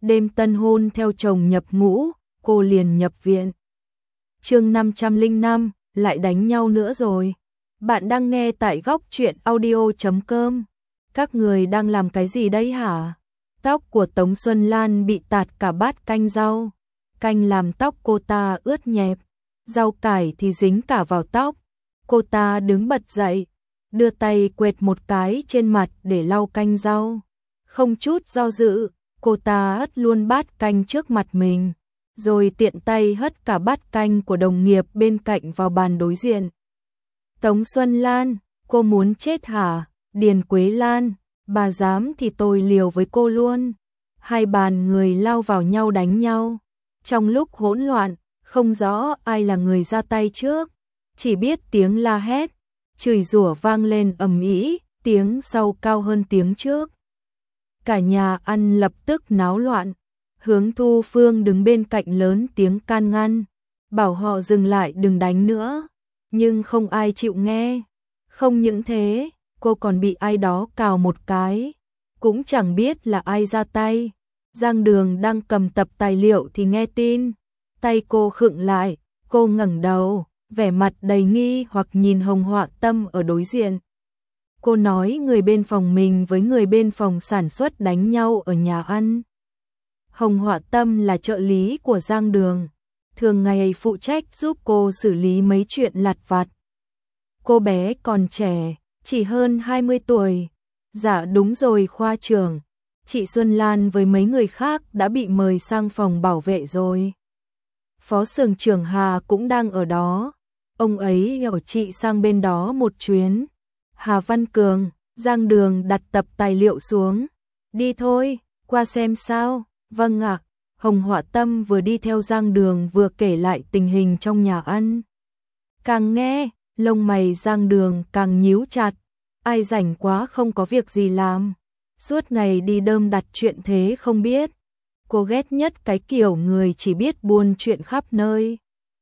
đêm tân hôn theo chồng nhập ngũ, cô liền nhập viện. Chương 505, lại đánh nhau nữa rồi. Bạn đang nghe tại góc truyện audio.com. Các người đang làm cái gì đây hả? Tóc của Tống Xuân Lan bị tạt cả bát canh rau. Canh làm tóc cô ta ướt nhẹp, rau cải thì dính cả vào tóc. Cô ta đứng bật dậy, đưa tay quệt một cái trên mặt để lau canh rau. Không chút do dự, cô ta hất luôn bát canh trước mặt mình, rồi tiện tay hất cả bát canh của đồng nghiệp bên cạnh vào bàn đối diện. Tống Xuân Lan, cô muốn chết hả? Điền Quế Lan, bà dám thì tôi liều với cô luôn. Hai bàn người lao vào nhau đánh nhau. Trong lúc hỗn loạn, không rõ ai là người ra tay trước, chỉ biết tiếng la hét, chửi rủa vang lên ầm ĩ, tiếng sau cao hơn tiếng trước. Cả nhà ăn lập tức náo loạn. Hướng Thu Phương đứng bên cạnh lớn tiếng can ngăn, bảo họ dừng lại đừng đánh nữa, nhưng không ai chịu nghe. Không những thế, cô còn bị ai đó cào một cái, cũng chẳng biết là ai ra tay. Giang Đường đang cầm tập tài liệu thì nghe tin, tay cô khựng lại, cô ngẩng đầu, vẻ mặt đầy nghi hoặc nhìn Hồng Họa Tâm ở đối diện. Cô nói người bên phòng mình với người bên phòng sản xuất đánh nhau ở nhà ăn. Hồng Họa Tâm là trợ lý của Giang Đường, thường ngày phụ trách giúp cô xử lý mấy chuyện lặt vặt. Cô bé còn trẻ, chỉ hơn 20 tuổi. Dạ đúng rồi khoa trưởng, chị Xuân Lan với mấy người khác đã bị mời sang phòng bảo vệ rồi. Phó xưởng trưởng Hà cũng đang ở đó, ông ấy bảo chị sang bên đó một chuyến. Hà Văn Cường, Giang Đường đặt tập tài liệu xuống. Đi thôi, qua xem sao. Vâng ạ. Hồng Họa Tâm vừa đi theo Giang Đường vừa kể lại tình hình trong nhà ăn. Càng nghe, lông mày Giang Đường càng nhíu chặt. Ai rảnh quá không có việc gì làm, suốt ngày đi đơm đặt chuyện thế không biết. Cô ghét nhất cái kiểu người chỉ biết buôn chuyện khắp nơi.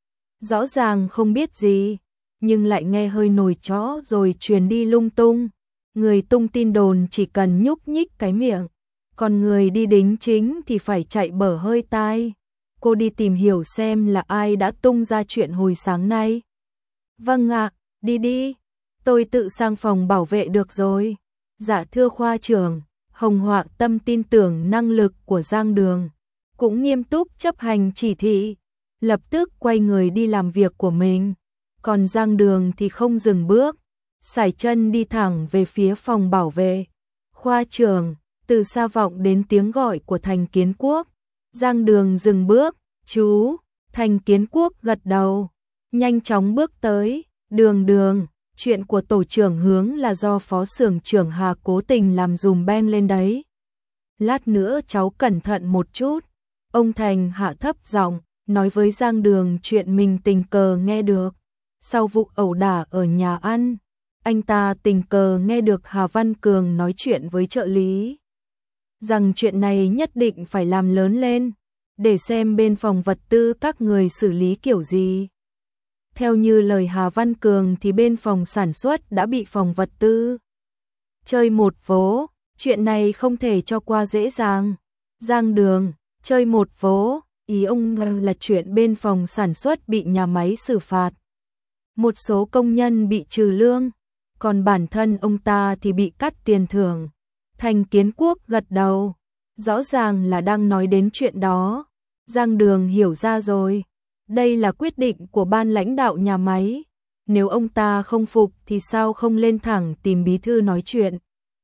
Rõ ràng không biết gì, nhưng lại nghe hơi nổi chó rồi truyền đi lung tung. Người tung tin đồn chỉ cần nhúc nhích cái miệng, còn người đi đính chính thì phải chạy bở hơi tai. Cô đi tìm hiểu xem là ai đã tung ra chuyện hồi sáng nay. Vâng ạ, đi đi, tôi tự sang phòng bảo vệ được rồi. Dạ thưa khoa trưởng. Hồng Họa Tâm tin tưởng năng lực của Giang Đường, cũng nghiêm túc chấp hành chỉ thị, lập tức quay người đi làm việc của mình. Còn Giang Đường thì không dừng bước, sải chân đi thẳng về phía phòng bảo vệ. Khoa trưởng, từ xa vọng đến tiếng gọi của Thành Kiến Quốc. Giang Đường dừng bước, chú. Thành Kiến Quốc gật đầu, nhanh chóng bước tới. Đường, chuyện của tổ trưởng Hướng là do phó xưởng trưởng Hà cố tình làm dùm beng lên đấy. Lát nữa cháu cẩn thận một chút. Ông Thành hạ thấp giọng, nói với Giang Đường chuyện mình tình cờ nghe được. Sau vụ ẩu đả ở nhà ăn, anh ta tình cờ nghe được Hà Văn Cường nói chuyện với trợ lý, rằng chuyện này nhất định phải làm lớn lên, để xem bên phòng vật tư các người xử lý kiểu gì. Theo như lời Hà Văn Cường thì bên phòng sản xuất đã bị phòng vật tư chơi một vố, chuyện này không thể cho qua dễ dàng. Giang Đường, chơi một vố, ý ông là chuyện bên phòng sản xuất bị nhà máy xử phạt. Một số công nhân bị trừ lương, còn bản thân ông ta thì bị cắt tiền thưởng. Thành Kiến Quốc gật đầu, rõ ràng là đang nói đến chuyện đó. Giang Đường hiểu ra rồi. Đây là quyết định của ban lãnh đạo nhà máy, nếu ông ta không phục thì sao không lên thẳng tìm bí thư nói chuyện.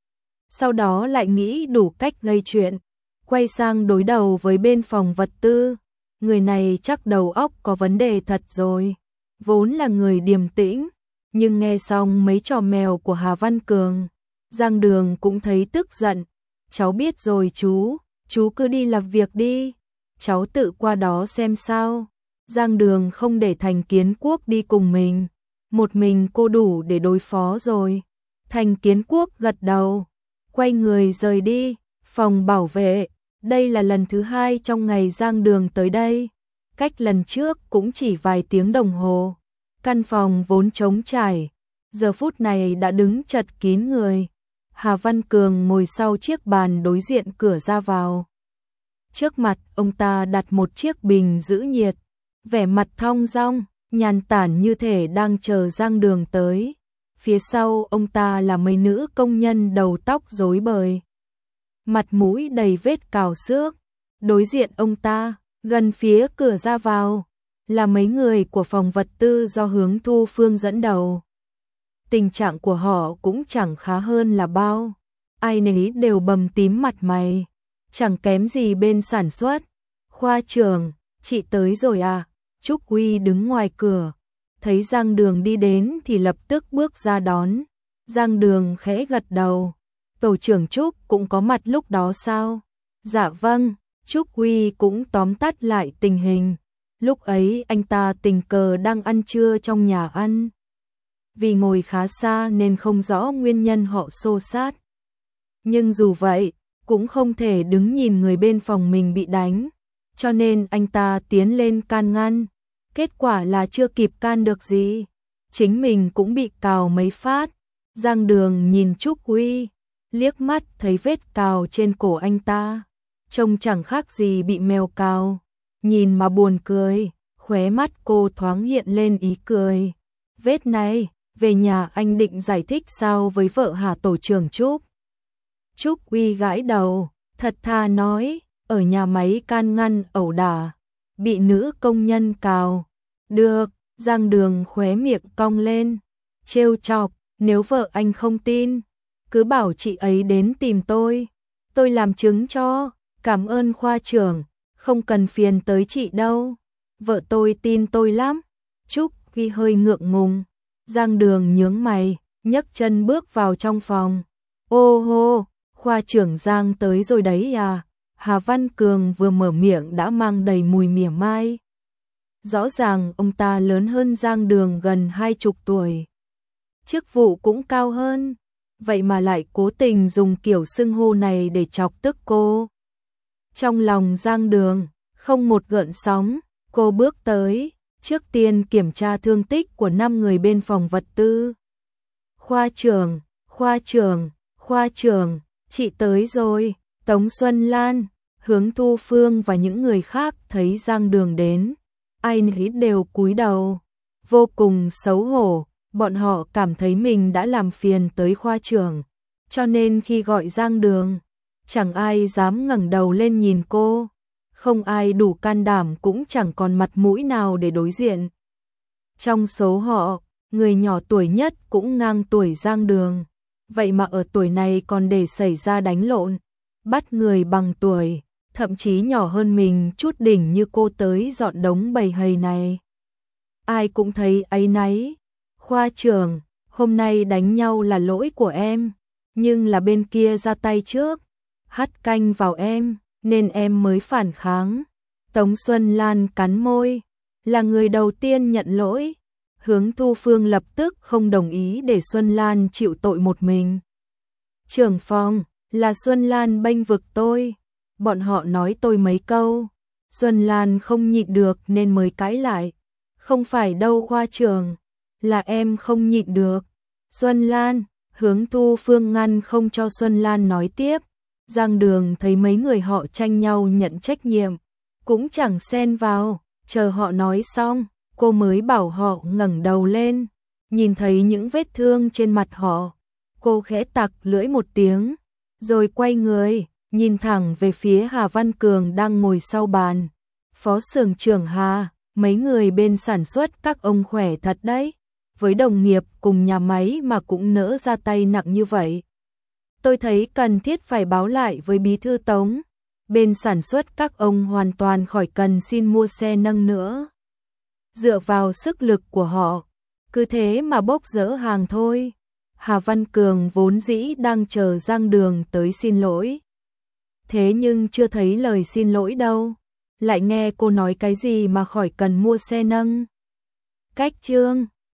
Sau đó lại nghĩ đủ cách gây chuyện, quay sang đối đầu với bên phòng vật tư. Người này chắc đầu óc có vấn đề thật rồi, vốn là người điềm tĩnh, nhưng nghe xong mấy trò mèo của Hà Văn Cường, Giang Đường cũng thấy tức giận. Cháu biết rồi chú cứ đi làm việc đi, cháu tự qua đó xem sao. Giang Đường không để Thành Kiến Quốc đi cùng mình, một mình cô đủ để đối phó rồi. Thành Kiến Quốc gật đầu, quay người rời đi. Phòng bảo vệ, đây là lần thứ 2 trong ngày Giang Đường tới đây, cách lần trước cũng chỉ vài tiếng đồng hồ. Căn phòng vốn trống trải, giờ phút này đã đứng chật kín người. Hà Văn Cường ngồi sau chiếc bàn đối diện cửa ra vào. Trước mặt ông ta đặt một chiếc bình giữ nhiệt, vẻ mặt thong dong, nhàn tản như thể đang chờ Giang Đường tới. Phía sau ông ta là mấy nữ công nhân đầu tóc rối bời, mặt mũi đầy vết cào xước. Đối diện ông ta, gần phía cửa ra vào, là mấy người của phòng vật tư do Hướng Thu Phương dẫn đầu. Tình trạng của họ cũng chẳng khá hơn là bao, ai nấy đều bầm tím mặt mày, chẳng kém gì bên sản xuất. Khoa trưởng, chị tới rồi à? Trúc Huy đứng ngoài cửa, thấy Giang Đường đi đến thì lập tức bước ra đón. Giang Đường khẽ gật đầu. Tổ trưởng Trúc cũng có mặt lúc đó sao? Dạ vâng. Trúc Huy cũng tóm tắt lại tình hình. Lúc ấy anh ta tình cờ đang ăn trưa trong nhà ăn. Vì ngồi khá xa nên không rõ nguyên nhân họ xô xát. Nhưng dù vậy, cũng không thể đứng nhìn người bên phòng mình bị đánh. Cho nên anh ta tiến lên can ngăn. Kết quả là chưa kịp can được gì, chính mình cũng bị cào mấy phát. Giang Đường nhìn Trúc Huy, liếc mắt thấy vết cào trên cổ anh ta, trông chẳng khác gì bị mèo cào, nhìn mà buồn cười. Khóe mắt cô thoáng hiện lên ý cười. Vết này, về nhà anh định giải thích sao với vợ hả tổ trưởng Trúc? Trúc Huy gãi đầu, thật thà nói, ở nhà máy can ngăn ẩu đả, bị nữ công nhân cào. Được, Giang Đường khóe miệng cong lên, trêu chọc, nếu vợ anh không tin, cứ bảo chị ấy đến tìm tôi làm chứng cho. Cảm ơn khoa trưởng, không cần phiền tới chị đâu, vợ tôi tin tôi lắm. Trúc Huy hơi ngượng ngùng. Giang Đường nhướng mày, nhấc chân bước vào trong phòng. Ô hô, khoa trưởng Giang tới rồi đấy à? Hà Văn Cường vừa mở miệng đã mang đầy mùi mỉa mai. Rõ ràng ông ta lớn hơn Giang Đường gần 20 tuổi. Chức vụ cũng cao hơn, vậy mà lại cố tình dùng kiểu xưng hô này để chọc tức cô. Trong lòng Giang Đường, không một gợn sóng, cô bước tới, trước tiên kiểm tra thương tích của 5 người bên phòng vật tư. Khoa trưởng, chị tới rồi. Tống Xuân Lan, Hướng Thu Phương và những người khác thấy Giang Đường đến, ai nấy đều cúi đầu, vô cùng xấu hổ. Bọn họ cảm thấy mình đã làm phiền tới khoa trưởng, cho nên khi gọi Giang Đường, chẳng ai dám ngẩng đầu lên nhìn cô, không ai đủ can đảm cũng chẳng còn mặt mũi nào để đối diện. Trong số họ, người nhỏ tuổi nhất cũng ngang tuổi Giang Đường, vậy mà ở tuổi này còn để xảy ra đánh lộn, bắt người bằng tuổi, thậm chí nhỏ hơn mình chút đỉnh như cô tới dọn đống bầy hầy này. Ai cũng thấy áy náy. Khoa trưởng, hôm nay đánh nhau là lỗi của em, nhưng là bên kia ra tay trước, hắt canh vào em, nên em mới phản kháng. Tống Xuân Lan cắn môi, là người đầu tiên nhận lỗi. Hướng Thu Phương lập tức không đồng ý để Xuân Lan chịu tội một mình. Trưởng phòng, là Xuân Lan bênh vực tôi, bọn họ nói tôi mấy câu, Xuân Lan không nhịn được nên mới cãi lại. Không phải đâu khoa trưởng, là em không nhịn được. Xuân Lan, Hướng Thu Phương ngăn không cho Xuân Lan nói tiếp. Giang Đường thấy mấy người họ tranh nhau nhận trách nhiệm, cũng chẳng xen vào, chờ họ nói xong, cô mới bảo họ ngẩng đầu lên. Nhìn thấy những vết thương trên mặt họ, cô khẽ tặc lưỡi một tiếng, rồi quay người, nhìn thẳng về phía Hà Văn Cường đang ngồi sau bàn. Phó xưởng trưởng Hà, mấy người bên sản xuất các ông khỏe thật đấy, với đồng nghiệp cùng nhà máy mà cũng nỡ ra tay nặng như vậy. Tôi thấy cần thiết phải báo lại với bí thư Tống, bên sản xuất các ông hoàn toàn khỏi cần xin mua xe nâng nữa. Dựa vào sức lực của họ, cứ thế mà bốc dỡ hàng thôi. Hà Văn Cường vốn dĩ đang chờ Giang Đường tới xin lỗi. Thế nhưng chưa thấy lời xin lỗi đâu, lại nghe cô nói cái gì mà khỏi cần mua xe nâng. Cách chương